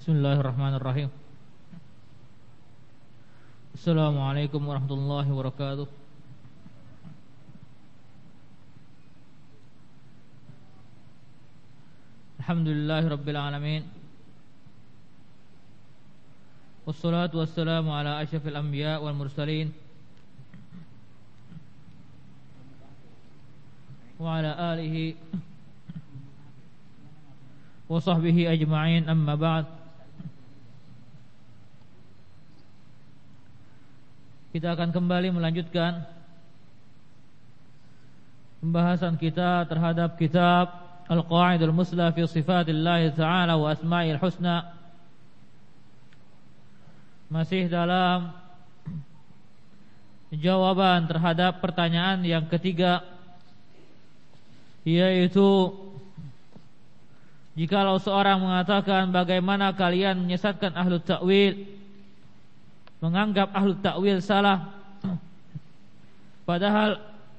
Bismillahirrahmanirrahim. Assalamualaikum warahmatullahi wabarakatuh. Alhamdulillahi rabbil alamin. Wassalatu wassalamu ala asyrafil anbiya wal mursalin wa ala alihi wa sahbihi ajma'in, amma ba'd. Kita akan kembali melanjutkan pembahasan kita terhadap kitab Al-Qa'idul Musla fi Sifatillah Ta'ala wa Asma'il Husna. Masih dalam jawaban terhadap pertanyaan yang ketiga, yaitu jikalau seorang mengatakan bagaimana kalian menyesatkan ahlu ta'wil, menganggap ahlu ta'wil salah, padahal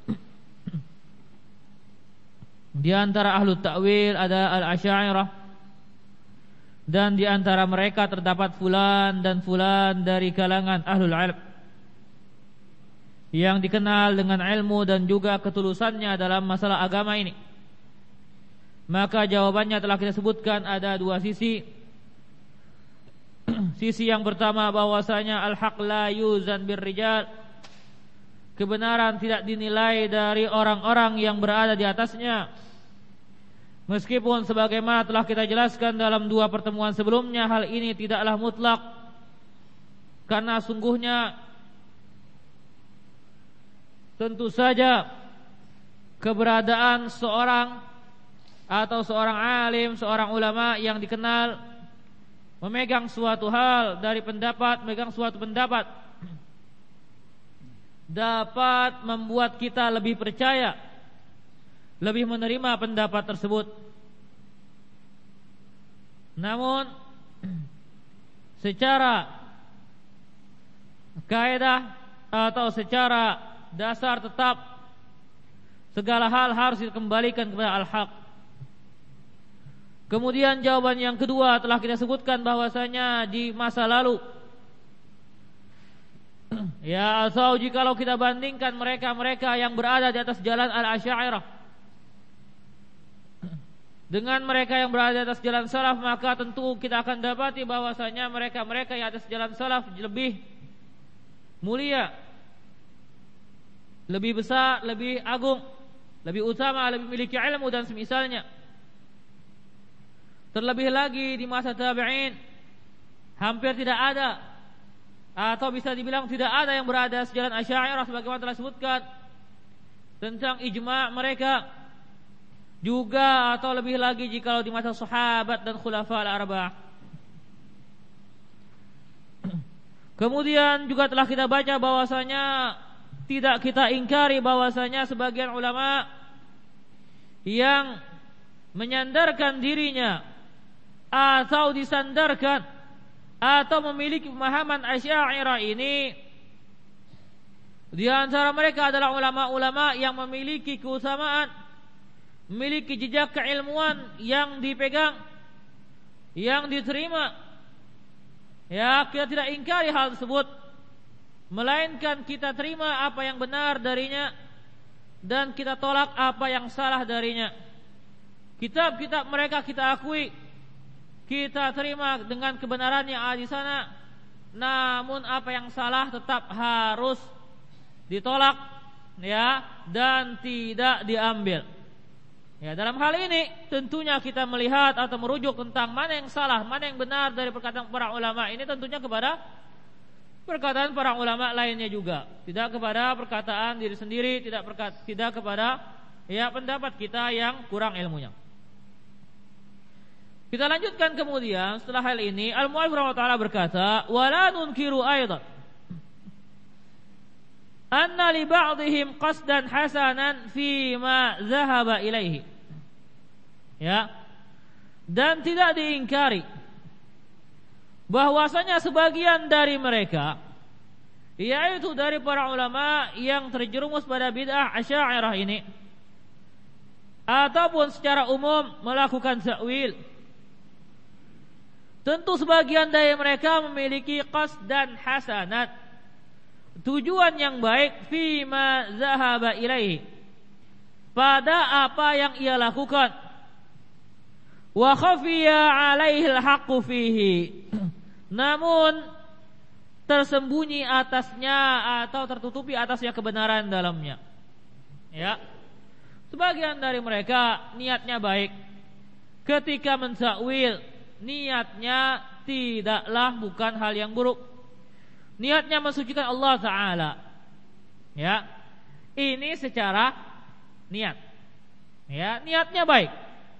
di antara ahlu ta'wil ada al-Asy'ariyah, dan di antara mereka terdapat fulan dan fulan dari kalangan ahlul ilm yang dikenal dengan ilmu dan juga ketulusannya dalam masalah agama ini. Maka jawabannya telah kita sebutkan, ada dua sisi. Sisi yang pertama bahwasanya al-haq la yuzan birrijal, kebenaran tidak dinilai dari orang-orang yang berada di atasnya. Meskipun sebagaimana telah kita jelaskan dalam dua pertemuan sebelumnya, hal ini tidaklah mutlak, karena sungguhnya tentu saja keberadaan seorang atau seorang alim, seorang ulama yang dikenal memegang suatu hal dari pendapat, memegang suatu pendapat, dapat membuat kita lebih percaya, lebih menerima pendapat tersebut. Namun secara kaidah atau secara dasar tetap segala hal harus dikembalikan kepada al-haq. Kemudian jawaban yang kedua telah kita sebutkan bahwasanya di masa lalu, ya, atau jikalau kita bandingkan mereka-mereka yang berada di atas jalan al-Asy'ariyah dengan mereka yang berada di atas jalan salaf, maka tentu kita akan dapati bahwasanya mereka-mereka yang atas jalan salaf lebih mulia, lebih besar, lebih agung, lebih utama, lebih memiliki ilmu dan semisalnya. Terlebih lagi di masa tabi'in hampir tidak ada, atau bisa dibilang tidak ada yang berada sejalan Asy'ariyah sebagaimana telah disebutkan tentang ijma' mereka. Juga atau lebih lagi jikalau di masa sahabat dan khulafa al-arba'ah. Kemudian juga telah kita baca bahwasanya tidak kita ingkari bahwasanya sebagian ulama yang menyandarkan dirinya atau disandarkan atau memiliki pemahaman Asy'ariyah ini, di antara mereka adalah ulama-ulama yang memiliki keutamaan, memiliki jejak keilmuan yang dipegang, yang diterima. Ya, kita tidak ingkari hal tersebut, melainkan kita terima apa yang benar darinya dan kita tolak apa yang salah darinya. Kitab-kitab mereka kita akui, kita terima dengan kebenaran yang ada di sana, namun apa yang salah tetap harus ditolak, ya, dan tidak diambil. Ya, dalam hal ini tentunya kita melihat atau merujuk tentang mana yang salah, mana yang benar dari perkataan para ulama ini, tentunya kepada perkataan para ulama lainnya juga, tidak kepada perkataan diri sendiri, tidak kepada ya pendapat kita yang kurang ilmunya. Kita lanjutkan kemudian setelah hal ini, al-mu'allif rahimahullah berkata, wala nunkiru aidan anna li ba'dihim qasdan hasanan fi ma zahaba ilaihi. Ya. Dan tidak diingkari bahwasanya sebagian dari mereka, yaitu dari para ulama yang terjerumus pada bid'ah Asy'ariyah ini, ataupun secara umum melakukan ta'wil, Tentu sebagian dari mereka memiliki qasd dan hasanat, tujuan yang baik, fima zahaba ilaihi, pada apa yang ia lakukan, wa khafiya alaihi al-haqqu fihi, namun tersembunyi atasnya atau tertutupi atasnya kebenaran dalamnya. Ya, sebagian dari mereka niatnya baik, ketika mensakwil niatnya tidaklah bukan hal yang buruk, niatnya mensucikan Allah Ta'ala. Ya, ini secara niat. Ya, niatnya baik.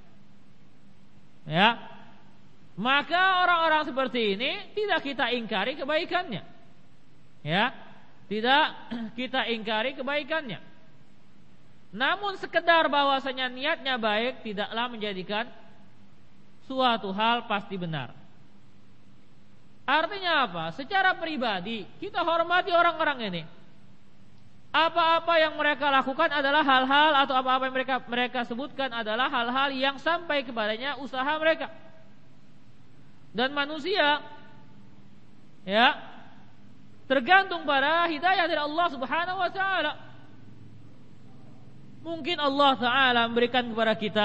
Ya, maka orang-orang seperti ini tidak kita ingkari kebaikannya. Ya, tidak kita ingkari kebaikannya. Namun sekedar bahwasanya niatnya baik tidaklah menjadikan suatu hal pasti benar. Artinya apa? Secara pribadi kita hormati orang-orang ini. Apa-apa yang mereka lakukan adalah hal-hal, atau apa-apa yang mereka sebutkan adalah hal-hal yang sampai kepadanya usaha mereka. Dan manusia, ya, tergantung pada hidayah dari Allah Subhanahu wa taala. Mungkin Allah Ta'ala memberikan kepada kita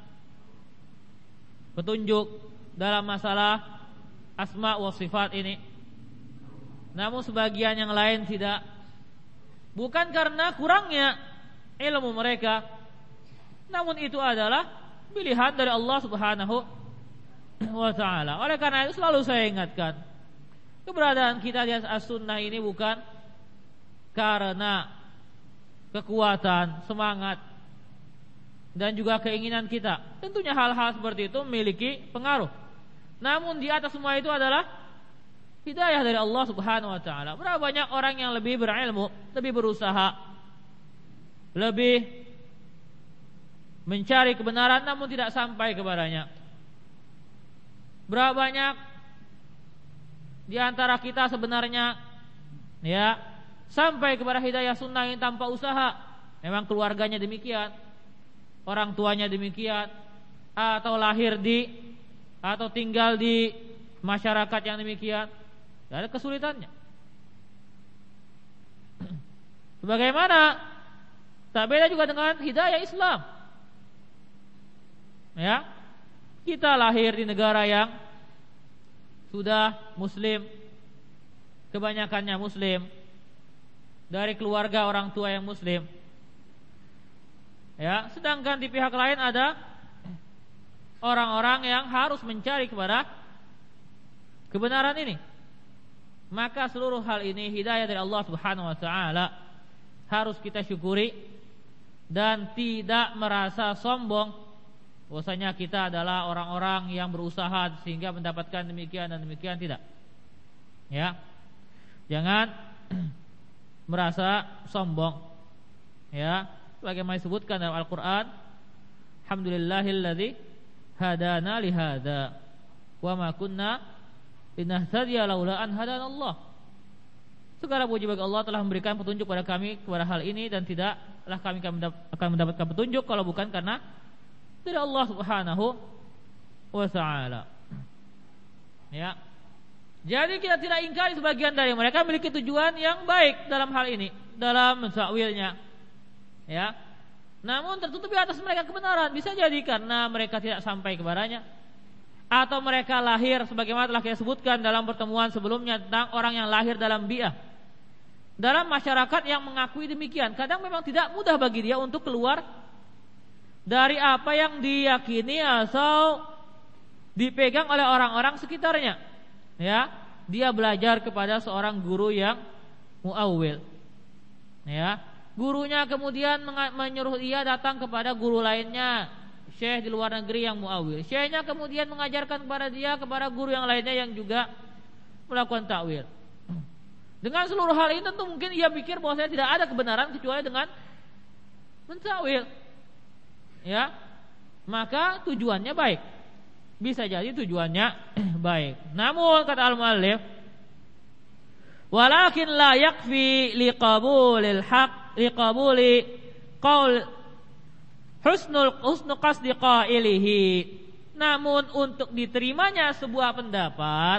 petunjuk dalam masalah asma wa sifat ini, namun sebagian yang lain tidak. Bukan karena kurangnya ilmu mereka, namun itu adalah pilihan dari Allah Subhanahu wa ta'ala. Oleh karena itu selalu saya ingatkan, keberadaan kita di as-sunnah ini bukan karena kekuatan, semangat, dan juga keinginan kita. Tentunya hal-hal seperti itu memiliki pengaruh. Namun di atas semua itu adalah hidayah dari Allah Subhanahu wa taala. Berapa banyak orang yang lebih berilmu, lebih berusaha, lebih mencari kebenaran namun tidak sampai kepadanya. Berapa banyak di antara kita sebenarnya, ya, sampai kepada hidayah sunnah ini tanpa usaha. Memang keluarganya demikian, orang tuanya demikian, atau lahir di atau tinggal di masyarakat yang demikian, tidak ada kesulitannya. Sebagaimana tak beda juga dengan hidayah Islam. Ya, kita lahir di negara yang sudah muslim, kebanyakannya muslim, dari keluarga orang tua yang muslim. Ya, sedangkan di pihak lain ada orang-orang yang harus mencari kepada kebenaran ini. Maka seluruh hal ini hidayah dari Allah Subhanahu wa taala, harus kita syukuri dan tidak merasa sombong bahwasanya kita adalah orang-orang yang berusaha sehingga mendapatkan demikian dan demikian, tidak. Ya. Jangan merasa sombong. Ya, bagaimana disebutkan dalam Al-Qur'an, alhamdulillahilladzi hadana lihada wa ma kunna linahtadiya laula an hadanallah. Segala puji bagi Allah telah memberikan petunjuk pada kami kepada hal ini, dan tidaklah kami akan mendapatkan petunjuk kalau bukan karena dari Allah Subhanahu wa taala. Ya. Jadi kita tidak ingkari sebagian dari mereka memiliki tujuan yang baik dalam hal ini, dalam mensakwilnya. Ya. Namun tertutupi atas mereka kebenaran. Bisa jadi karena mereka tidak sampai kepadanya, atau mereka lahir sebagaimana telah kita sebutkan dalam pertemuan sebelumnya tentang orang yang lahir dalam bi'ah, dalam masyarakat yang mengakui demikian. Kadang memang tidak mudah bagi dia untuk keluar dari apa yang diyakini atau dipegang oleh orang-orang sekitarnya. Ya, dia belajar kepada seorang guru yang muawwil. Ya, gurunya kemudian menyuruh dia datang kepada guru lainnya, syekh di luar negeri yang muawwil. Syekhnya kemudian mengajarkan kepada dia kepada guru yang lainnya yang juga melakukan takwil. Dengan seluruh hal ini tentu mungkin ia pikir bahwa saya tidak ada kebenaran kecuali dengan mentakwil. Ya, maka tujuannya baik. Bisa jadi tujuannya baik. Namun kata al-muallif, walakin la yakfi liqabulil haq liqabuli qaul husnu qasdi qailihi Namun untuk diterimanya sebuah pendapat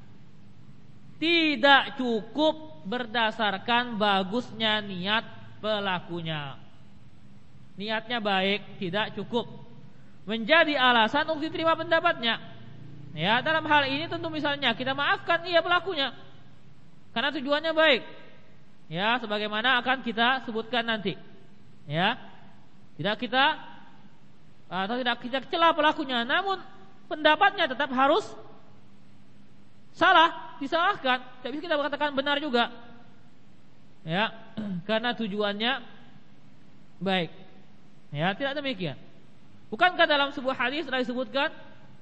tidak cukup berdasarkan bagusnya niat pelakunya. Niatnya baik tidak cukup menjadi alasan untuk diterima pendapatnya. Ya, dalam hal ini tentu misalnya kita maafkan ia pelakunya karena tujuannya baik. Ya, sebagaimana akan kita sebutkan nanti. Ya. Tidak kita celah pelakunya, namun pendapatnya tetap harus salah, disalahkan. Tidak bisa kita katakan benar juga. Ya, karena tujuannya baik. Ya, tidak demikian. Bukankah dalam sebuah hadis telah disebutkan,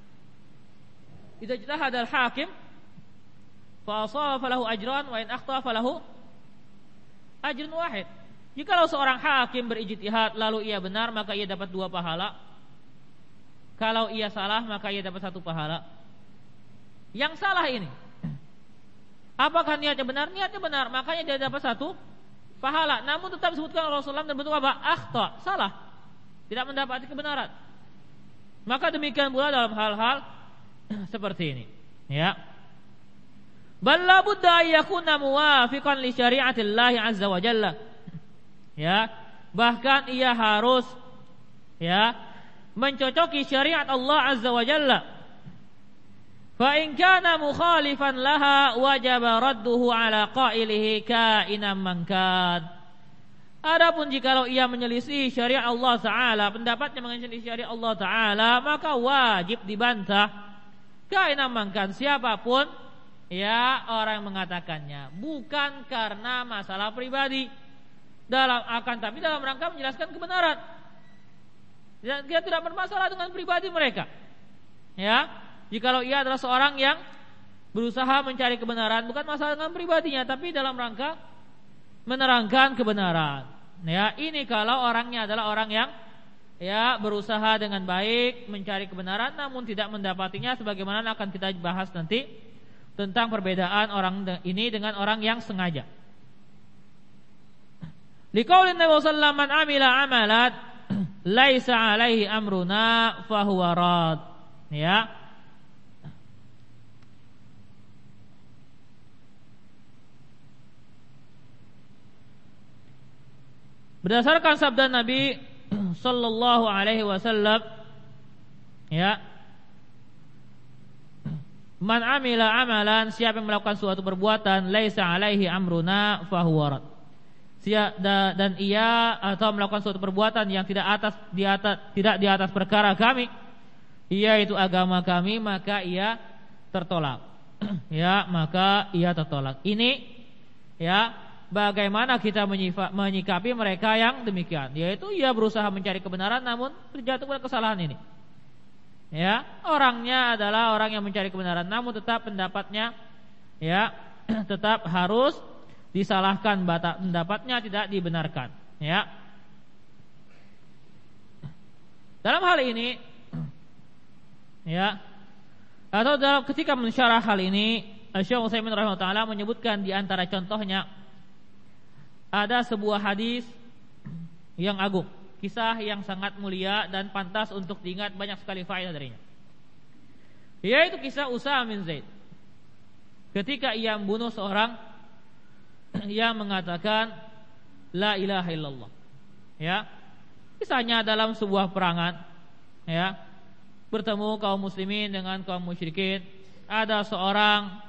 idza ijtahada al-hakim fa asaba falahu ajran wa in akhta falahu ajrun wahid. Jikalau seorang hakim berijtihad lalu ia benar, maka ia dapat 2 pahala. Kalau ia salah, maka ia dapat 1 pahala. Yang salah ini, apakah niatnya benar? Niatnya benar, makanya dia dapat 1 pahala. Namun tetap disebutkan Rasulullah dan bentuk apa? Akhta, salah, tidak mendapati kebenaran. Maka demikian pula dalam hal-hal seperti ini. Ya. Bal la budda yakuna muwafiqan li syari'atillah azza wa jalla. Ya, bahkan ia harus mencocoki syariat Allah azza wa jalla. Fa in kana mukhalifan laha wajaba radduhu ala qailihi ka'inan man kan. Adapun jikalau ia menyelisih syariat Allah taala, pendapatnya menyelisih syariat Allah taala, maka wajib dibantah ka'inan man kan, siapapun orang yang mengatakannya, bukan karena masalah pribadi. Tapi dalam rangka menjelaskan kebenaran. Dia tidak bermasalah dengan pribadi mereka. Ya, jikalau ia adalah seorang yang berusaha mencari kebenaran, bukan masalah dengan pribadinya, tapi dalam rangka menerangkan kebenaran. Ya, ini kalau orangnya adalah orang yang berusaha dengan baik mencari kebenaran, namun tidak mendapatinya, sebagaimana akan kita bahas nanti tentang perbedaan orang ini dengan orang yang sengaja. Liqaulin Nabi sallallahu alaihi wasallam man amila amalan laisa alaihi amruna fahuwa rad. Ya. Berdasarkan sabda Nabi sallallahu alaihi wasallam, man amila amalan, siapa yang melakukan suatu perbuatan laisa alaihi amruna fahuwa rad. Dan ia atau melakukan suatu perbuatan yang tidak di atas perkara kami, yaitu agama kami, maka ia tertolak. Maka ia tertolak. Ini bagaimana kita menyikapi mereka yang demikian, yaitu ia berusaha mencari kebenaran namun terjatuh pada kesalahan ini. Orangnya adalah orang yang mencari kebenaran, namun tetap pendapatnya tetap harus disalahkan, pendapatnya tidak dibenarkan. Dalam hal ini, atau dalam ketika mensyarah hal ini, Syekh Utsaimin rahimahullah taala menyebutkan di antara contohnya ada sebuah hadis yang agung, kisah yang sangat mulia dan pantas untuk diingat, banyak sekali faedah darinya. Yaitu kisah Usama bin Zaid ketika ia membunuh seorang yang mengatakan la ilaha illallah. Kisahnya dalam sebuah perangan, bertemu kaum muslimin dengan kaum musyrikin. Ada seorang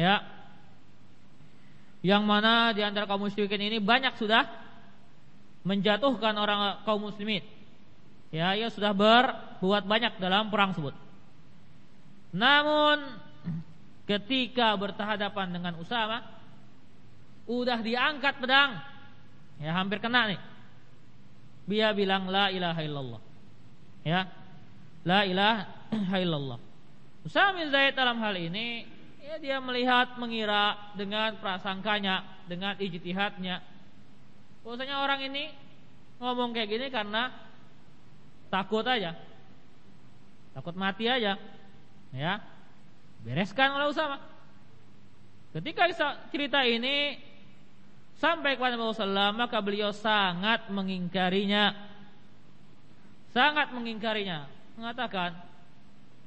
yang mana di antara kaum musyrikin ini banyak sudah menjatuhkan orang kaum muslimin. Ia sudah berbuat banyak dalam perang tersebut. Namun ketika berhadapan dengan Usama, udah diangkat pedang, hampir kena nih. Dia bilang la ilaha illallah. La ilaha illallah. Usama bin Zaid dalam hal ini dia melihat, mengira dengan prasangkanya, dengan ijtihadnya, bahwasanya orang ini ngomong kayak gini karena takut aja, takut mati aja. Bereskan oleh Usama. Ketika cerita ini sampai kepada Nabi SAW, maka beliau sangat mengingkarinya, mengatakan,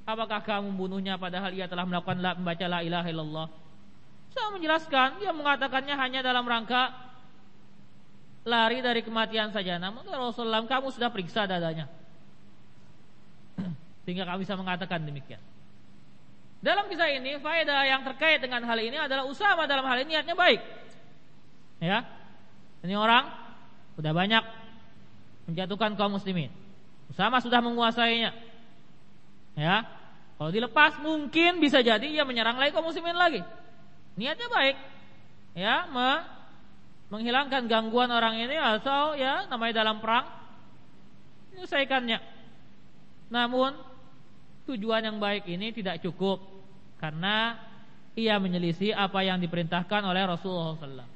Apakah kamu membunuhnya padahal ia telah membaca la ilaha illallah? Saya menjelaskan, dia mengatakannya hanya dalam rangka lari dari kematian saja. Namun Rasulullah, kamu sudah periksa dadanya sehingga kami bisa mengatakan demikian. Dalam kisah ini, faedah yang terkait dengan hal ini adalah Usama dalam hal ini niatnya baik. Ya, ini orang sudah banyak menjatuhkan kaum muslimin. Usama sudah menguasainya. Ya, kalau dilepas mungkin bisa jadi ia menyerang lagi kaum muslimin lagi. Niatnya baik, ya, menghilangkan gangguan orang ini atau ya namanya dalam perang menyelesaikannya. Namun tujuan yang baik ini tidak cukup karena ia menyelisih apa yang diperintahkan oleh Rasulullah SAW.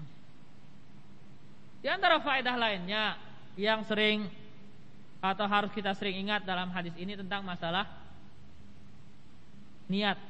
Di antara faedah lainnya yang sering atau harus kita sering ingat dalam hadis ini tentang masalah niat,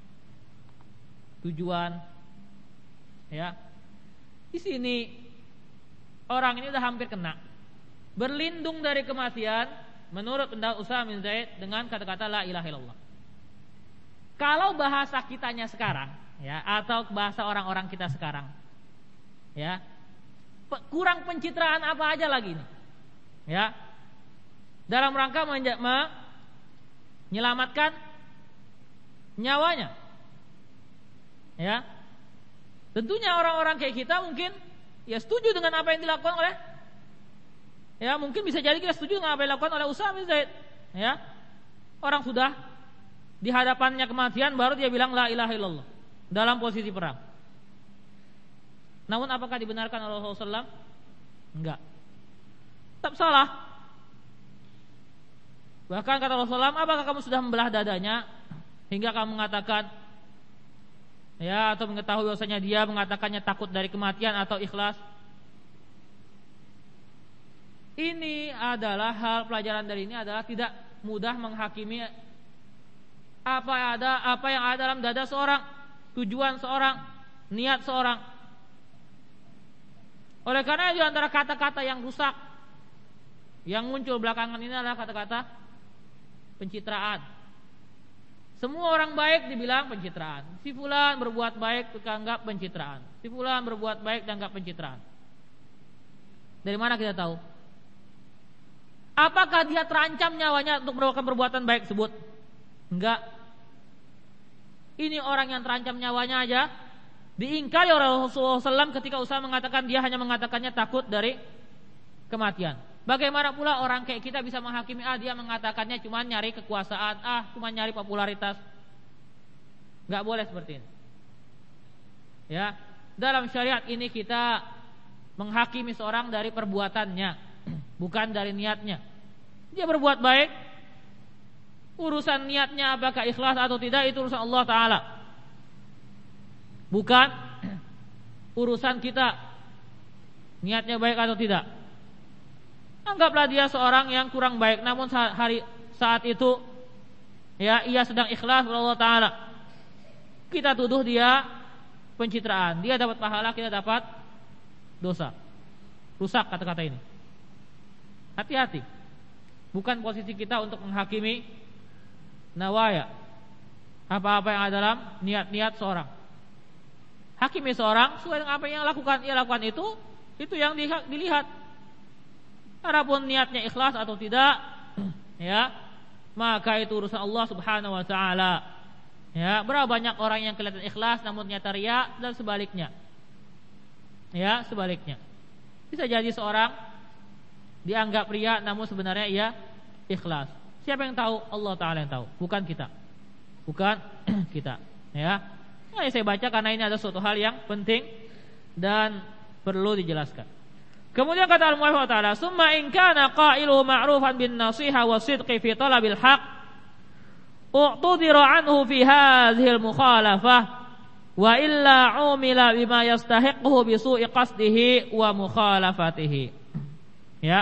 tujuan, ya. Di sini orang ini sudah hampir kena, berlindung dari kematian menurut pendapat Usama bin Zaid dengan kata-kata la ilaha illallah. Kalau bahasa kitanya sekarang, ya, atau bahasa orang-orang kita sekarang, ya, kurang pencitraan apa aja lagi nih, ya, dalam rangka menyelamatkan nyawanya. Ya, tentunya orang-orang kayak kita mungkin ya setuju dengan apa yang dilakukan oleh, ya, mungkin bisa jadi kita setuju dengan apa yang dilakukan oleh Usama bin Zaid. Ya, orang sudah di hadapannya kematian baru dia bilang la ilaha illallah dalam posisi perang. Namun apakah dibenarkan oleh Rasulullah SAW? Enggak, tetap salah. Bahkan kata Rasulullah SAW, apakah kamu sudah membelah dadanya hingga kamu mengatakan, ya, atau mengetahui bahwasanya dia mengatakannya takut dari kematian atau ikhlas? Ini adalah hal pelajaran dari ini adalah tidak mudah menghakimi apa yang ada dalam dada seorang, tujuan seorang, niat seorang. Oleh karena di antara kata-kata yang rusak yang muncul belakangan ini adalah kata-kata pencitraan. Semua orang baik dibilang pencitraan. Si fulan berbuat baik dianggap pencitraan. Si fulan berbuat baik dianggap pencitraan. Dari mana kita tahu? Apakah dia terancam nyawanya untuk melakukan perbuatan baik tersebut? Enggak. Ini orang yang terancam nyawanya aja diingkari oleh Rasulullah SAW ketika Usama mengatakan dia hanya mengatakannya takut dari kematian. Bagaimana pula orang kayak kita bisa menghakimi, dia mengatakannya cuma nyari kekuasaan, cuma nyari popularitas. Gak boleh seperti ini. Ya, dalam syariat ini kita menghakimi seorang dari perbuatannya, bukan dari niatnya. Dia berbuat baik, urusan niatnya apakah ikhlas atau tidak itu urusan Allah Ta'ala, bukan urusan kita niatnya baik atau tidak. Anggaplah dia seorang yang kurang baik, namun saat itu, ya, ia sedang ikhlas kepada Allah Ta'ala. Kita tuduh dia pencitraan, dia dapat pahala, kita dapat dosa. Rusak kata-kata ini. Hati-hati. Bukan posisi kita untuk menghakimi nawaya, apa-apa yang ada dalam niat-niat seorang. Hakimi seorang sesuai dengan apa yang ia lakukan itu yang dilihat. Adapun niatnya ikhlas atau tidak, ya, maka itu urusan Allah Subhanahu wa taala. Ya, berapa banyak orang yang kelihatan ikhlas namun ternyata riya dan sebaliknya. Ya, sebaliknya. Bisa jadi seorang dianggap riya namun sebenarnya ia ikhlas. Siapa yang tahu? Allah Ta'ala yang tahu, bukan kita. Bukan kita. Ya. Nah, saya baca karena ini ada suatu hal yang penting dan perlu dijelaskan. Kemudian kata al-mu'allif ta'ala, "Summa in kana qailuhu ma'rufan bin nasiha wa sidqi fi talabil haqq, u'tudira anhu fi hadhihi al-mukhalafah, wa illa umila bima yastahiqquhu bi su'i qasdihi wa mukhalafatihi." Ya.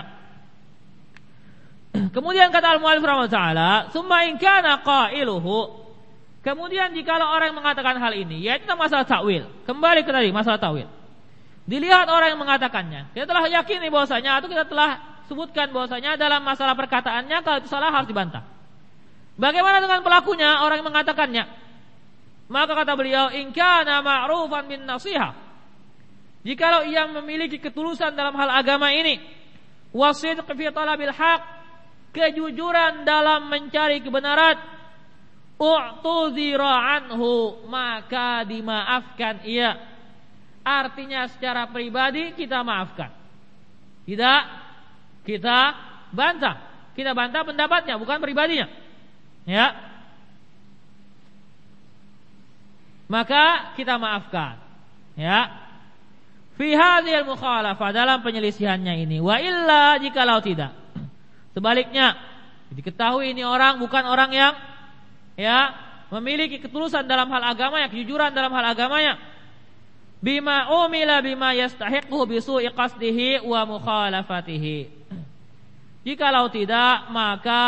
Kemudian kata al-mu'allif rahimahullah, "Summa in kana qailuhu." Kemudian jikalau orang yang mengatakan hal ini, yaitu masalah takwil. Kembali ke tadi masalah takwil. Dilihat orang yang mengatakannya. Kita telah yakini bahwasanya atau kita telah sebutkan bahwasanya dalam masalah perkataannya kalau itu salah harus dibantah. Bagaimana dengan pelakunya, orang yang mengatakannya? Maka kata beliau, in kana ma'rufan bin nasihah, jikalau ia memiliki ketulusan dalam hal agama ini, wasidq fi talabil haq, kejujuran dalam mencari kebenaran, u'tuzira anhu, maka dimaafkan ia. Artinya secara pribadi kita maafkan, tidak kita bantah. Kita bantah pendapatnya, bukan pribadinya. Ya, maka kita maafkan. Ya, fi hadhil mukhalafah, dalam penyelisihannya ini. Wa illa, jikalau tidak, sebaliknya diketahui ini orang bukan orang yang memiliki ketulusan dalam hal agamanya, kejujuran dalam hal agamanya, bima umila bima yastahiqu bi su'i qasdihi wa mukhalafatihi. Jikalau tidak, maka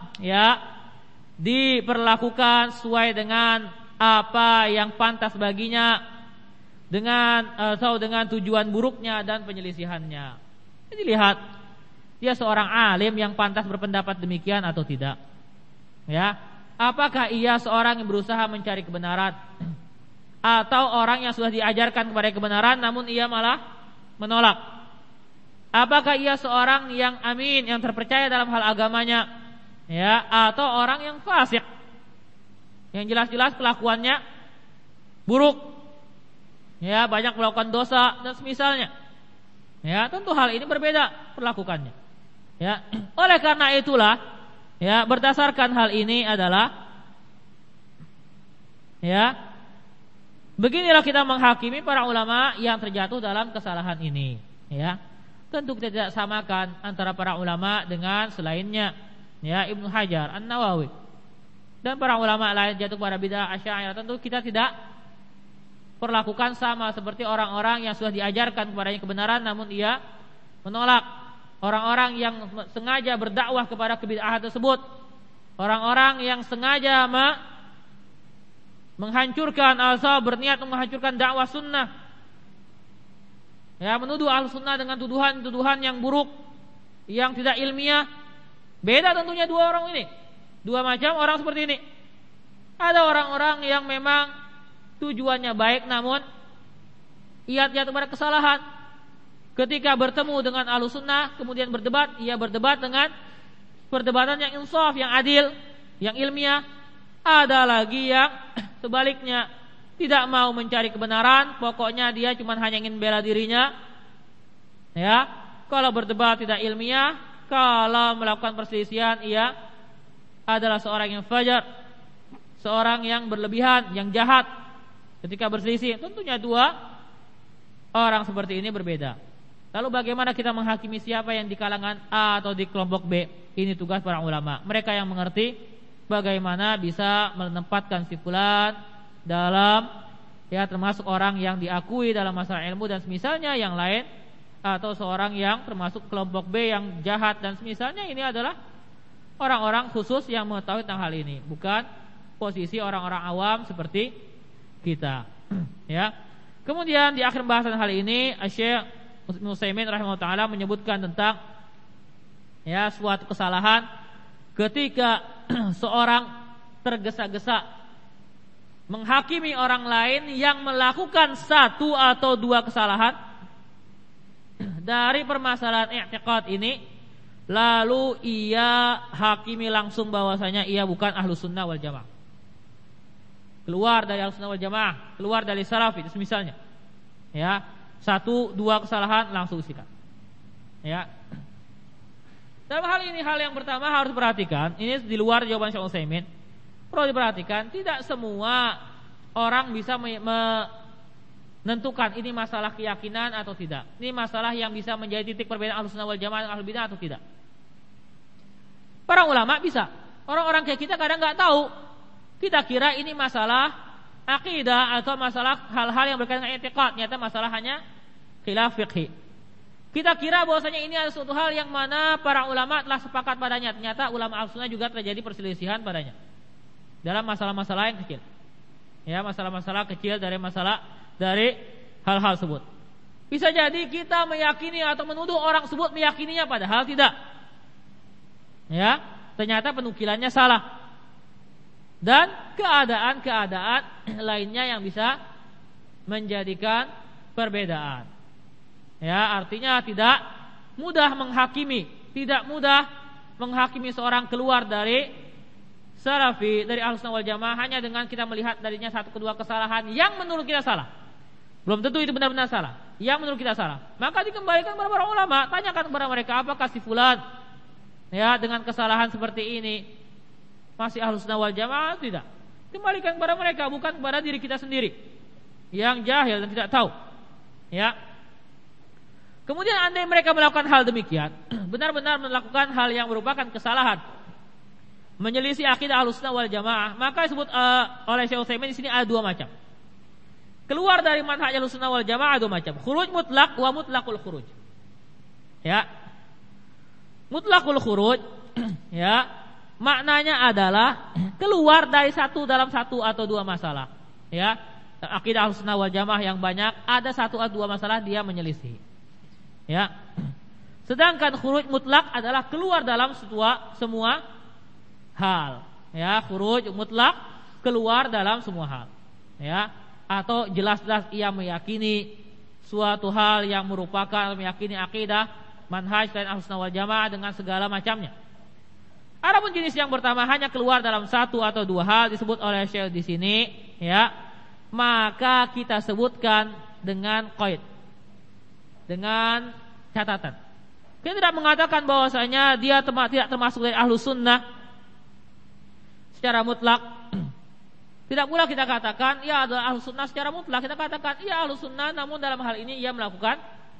diperlakukan sesuai dengan apa yang pantas baginya, dengan tujuan buruknya dan penyelisihannya. Jadi lihat, dia seorang alim yang pantas berpendapat demikian atau tidak. Ya, apakah ia seorang yang berusaha mencari kebenaran, atau orang yang sudah diajarkan kepada kebenaran namun ia malah menolak? Apakah ia seorang yang amin, yang terpercaya dalam hal agamanya, atau orang yang fasik, yang jelas-jelas kelakuannya buruk, banyak melakukan dosa dan semisalnya. Tentu hal ini berbeda perlakukannya. Oleh karena itulah, berdasarkan hal ini adalah, beginilah kita menghakimi para ulama yang terjatuh dalam kesalahan ini. Tentu kita tidak samakan antara para ulama dengan selainnya, Ibnu Hajar, An-Nawawi, dan para ulama lain jatuh pada bid'ah Asy'ariyah. Tentu kita tidak perlakukan sama seperti orang-orang yang sudah diajarkan kepadanya kebenaran namun ia menolak. Orang-orang yang sengaja berdakwah kepada kebid'ahan tersebut, orang-orang yang sengaja menghancurkan asal, berniat menghancurkan dakwah sunnah, menuduh Ahlussunnah dengan tuduhan-tuduhan yang buruk, yang tidak ilmiah. Beda tentunya dua orang ini, dua macam orang seperti ini. Ada orang-orang yang memang tujuannya baik namun ia jatuh pada kesalahan. Ketika bertemu dengan Ahlussunnah kemudian berdebat, ia berdebat dengan perdebatan yang insaf, yang adil, yang ilmiah. Ada lagi yang sebaliknya, tidak mau mencari kebenaran, pokoknya dia cuma hanya ingin bela dirinya. Kalau berdebat tidak ilmiah, kalau melakukan perselisihan, ia adalah seorang yang fajar, seorang yang berlebihan, yang jahat ketika berselisih. Tentunya dua orang seperti ini berbeda. Lalu bagaimana kita menghakimi siapa yang di kalangan A atau di kelompok B? Ini tugas para ulama. Mereka yang mengerti bagaimana bisa menempatkan si fulan dalam termasuk orang yang diakui dalam masalah ilmu dan semisalnya yang lain, atau seorang yang termasuk kelompok B yang jahat dan semisalnya. Ini adalah orang-orang khusus yang mengetahui tentang hal ini, bukan posisi orang-orang awam seperti kita. Kemudian di akhir pembahasan hal ini, Syekh Ibnu Utsaimin rahimahullah taala menyebutkan tentang suatu kesalahan ketika seorang tergesa-gesa menghakimi orang lain yang melakukan satu atau dua kesalahan dari permasalahan i'tiqad ini, lalu ia hakimi langsung bahwasanya ia bukan Ahlus Sunnah wal Jamaah, keluar dari Ahlus Sunnah wal Jamaah, keluar dari salaf, itu misalnya. Satu dua kesalahan langsung sikat. Dalam hal ini, hal yang pertama harus perhatikan, ini di luar jawaban Syekh Utsaimin, perlu diperhatikan, tidak semua orang bisa menentukan ini masalah keyakinan atau tidak. Ini masalah yang bisa menjadi titik perbedaan Ahlus Sunnah wal Jamaah dan Ahlul Bidah atau tidak. Para ulama bisa. Orang-orang kayak kita kadang nggak tahu. Kita kira ini masalah akidah atau masalah hal-hal yang berkaitan dengan i'tiqad, ternyata masalah hanya khilaf fiqhi. Kita kira bahwasanya ini adalah suatu hal yang mana para ulama telah sepakat padanya, ternyata ulama Ahlussunnah juga terjadi perselisihan padanya dalam masalah-masalah yang kecil. Masalah-masalah kecil dari hal-hal tersebut. Bisa jadi kita meyakini atau menuduh orang tersebut meyakininya padahal tidak. Ternyata penukilannya salah. dan keadaan-keadaan lainnya yang bisa menjadikan perbedaan. Ya, artinya tidak mudah menghakimi, tidak mudah menghakimi seorang keluar dari salafi, dari Ahlussunnah wal Jamaah hanya dengan kita melihat darinya satu kedua kesalahan yang menurut kita salah. Belum tentu itu benar-benar salah, yang menurut kita salah. Maka dikembalikan kepada para ulama, tanyakan kepada mereka, apakah si fulan ya dengan kesalahan seperti ini masih Ahlussunnah wal Jamaah? Tidak. Kembalikan kepada mereka, bukan kepada diri kita sendiri yang jahil dan tidak tahu. Ya. Kemudian andai mereka melakukan hal demikian, benar-benar melakukan hal yang merupakan kesalahan, menyelisih akidah Ahlussunnah wal Jamaah, maka disebut oleh Syekh Utsaimin di sini ada dua macam. Keluar dari manhaj Ahlussunnah wal Jamaah ada dua macam, khuruj mutlak wa mutlaqul khuruj. Ya. Mutlaqul khuruj ya, maknanya adalah keluar dari dalam satu atau dua masalah. Ya. Akidah Ahlussunnah wal Jamaah yang banyak ada satu atau dua masalah dia menyelisih. Ya. Sedangkan khuruj mutlak adalah keluar dalam semua hal. Ya, khuruj mutlak keluar dalam semua hal. Ya, atau jelas-jelas ia meyakini suatu hal yang merupakan meyakini akidah manhaj dan Ahlussunnah wal Jamaah dengan segala macamnya. Adapun jenis yang pertama hanya keluar dalam satu atau dua hal disebut oleh Syekh di sini, ya, maka kita sebutkan dengan qaid, dengan catatan. Kita tidak mengatakan bahwasanya dia tidak termasuk dari Ahlussunnah secara mutlak. Tidak pula kita katakan ia adalah Ahlussunnah secara mutlak. Kita katakan ia Ahlussunnah namun dalam hal ini ia melakukan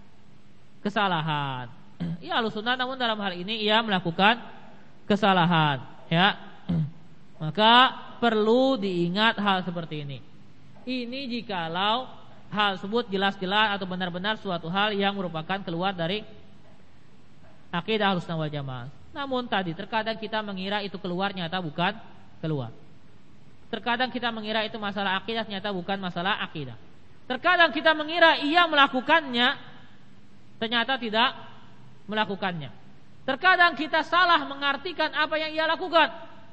kesalahan. Ia Ahlussunnah namun dalam hal ini ia melakukan kesalahan, ya. Maka perlu diingat hal seperti ini. Ini jikalau hal tersebut jelas-jelas atau benar-benar suatu hal yang merupakan keluar dari akidah Ahlussunnah wal Jamaah. Namun tadi terkadang kita mengira itu keluar, nyata bukan keluar. Terkadang kita mengira itu masalah akidah, ternyata bukan masalah akidah. Terkadang kita mengira ia melakukannya, ternyata tidak melakukannya. Terkadang kita salah mengartikan apa yang ia lakukan.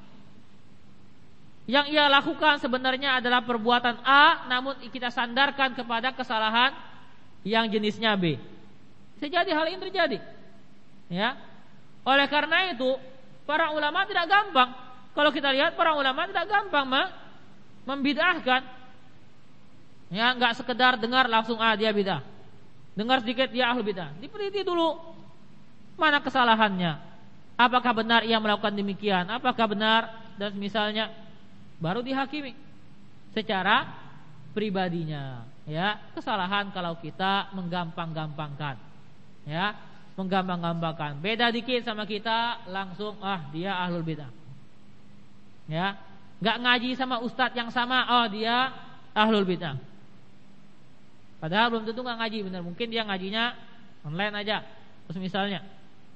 Yang ia lakukan sebenarnya adalah perbuatan A, namun kita sandarkan kepada kesalahan yang jenisnya B. Bisa jadi hal ini terjadi. Ya. Oleh karena itu, para ulama tidak gampang. Kalau kita lihat para ulama tidak gampang membid'ahkan. Ya, enggak sekedar dengar langsung dia bid'ah. Dengar sedikit dia ahlu bid'ah. Diteliti dulu mana kesalahannya. Apakah benar ia melakukan demikian? Apakah benar dan misalnya baru dihakimi secara pribadinya. Ya, kesalahan kalau kita menggampang-gampangkan. Ya, menggampang-gampangkan. Beda dikit sama kita langsung dia ahlul bid'ah. Ya, enggak ngaji sama ustadz yang sama, dia ahlul bid'ah. Padahal belum tentu enggak ngaji, benar. Mungkin dia ngajinya online aja. Terus misalnya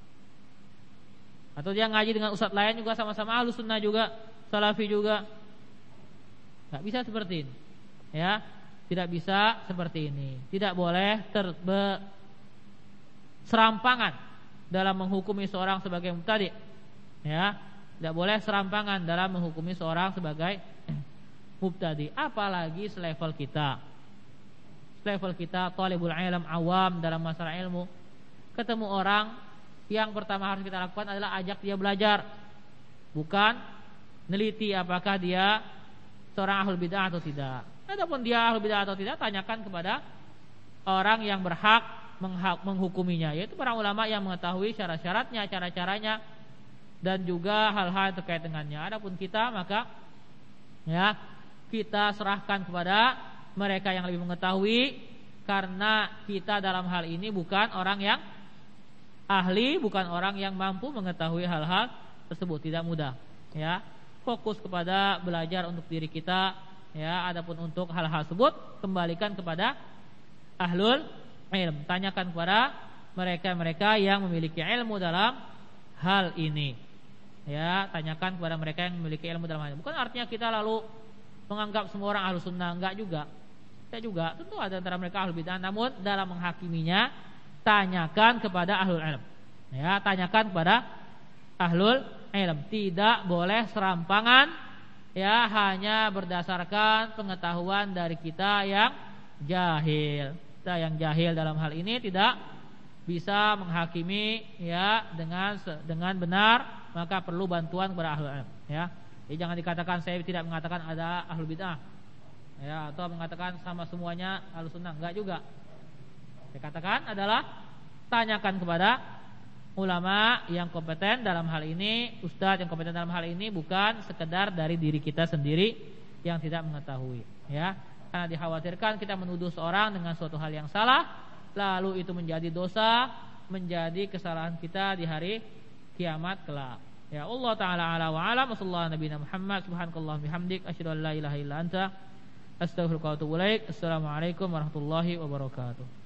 atau dia ngaji dengan ustadz lain juga sama-sama ahlus sunnah juga, salafi juga. Enggak bisa seperti ini. Ya, tidak bisa seperti ini. Tidak boleh serampangan dalam menghukumi seorang sebagai mubtadi'. Ya, tidak boleh serampangan dalam menghukumi seorang sebagai mubtadi', apalagi selevel kita. Selevel kita thalibul ilm awam dalam masalah ilmu. Ketemu orang, yang pertama harus kita lakukan adalah ajak dia belajar. Bukan neliti apakah dia seorang ahlul bid'ah atau tidak. Adapun dia ahlul bid'ah atau tidak, tanyakan kepada orang yang berhak menghukuminya, yaitu para ulama yang mengetahui syarat-syaratnya, cara-caranya, dan juga hal-hal yang terkait dengannya. Adapun kita, maka ya kita serahkan kepada mereka yang lebih mengetahui, karena kita dalam hal ini bukan orang yang ahli, bukan orang yang mampu mengetahui hal-hal tersebut, tidak mudah. Ya, fokus kepada belajar untuk diri kita. Ya, adapun untuk hal-hal tersebut kembalikan kepada ahlul ilm. Tanyakan kepada mereka-mereka yang memiliki ilmu dalam hal ini. Ya, tanyakan kepada mereka yang memiliki ilmu dalam hal ini. Bukan artinya kita lalu menganggap semua orang ahlu sunnah, enggak juga. Kita juga tentu ada antara mereka ahlu bid'ah, namun dalam menghakiminya tanyakan kepada ahlul ilm. Ya, tanyakan kepada ahlul ilm. Tidak boleh serampangan ya hanya berdasarkan pengetahuan dari kita yang jahil. Kita yang jahil dalam hal ini tidak bisa menghakimi ya dengan benar, maka perlu bantuan kepada ahlul ilm ya. Jadi jangan dikatakan saya tidak mengatakan ada ahlul bid'ah ya, atau mengatakan sama semuanya ahlus sunnah, enggak juga. Saya katakan adalah tanyakan kepada ulama yang kompeten dalam hal ini, ustadz yang kompeten dalam hal ini, bukan sekedar dari diri kita sendiri yang tidak mengetahui ya. Karena dikhawatirkan kita menuduh seorang dengan suatu hal yang salah, lalu itu menjadi dosa, menjadi kesalahan kita di hari kiamat kelak. Ya Allah taala ala wa alam, sallallahu nabiyana Muhammad, subhanakallah bihamdik, asyhadu an la ilaha illa anta, astaghfiruka wa atubu ilaik. Assalamualaikum warahmatullahi wabarakatuh.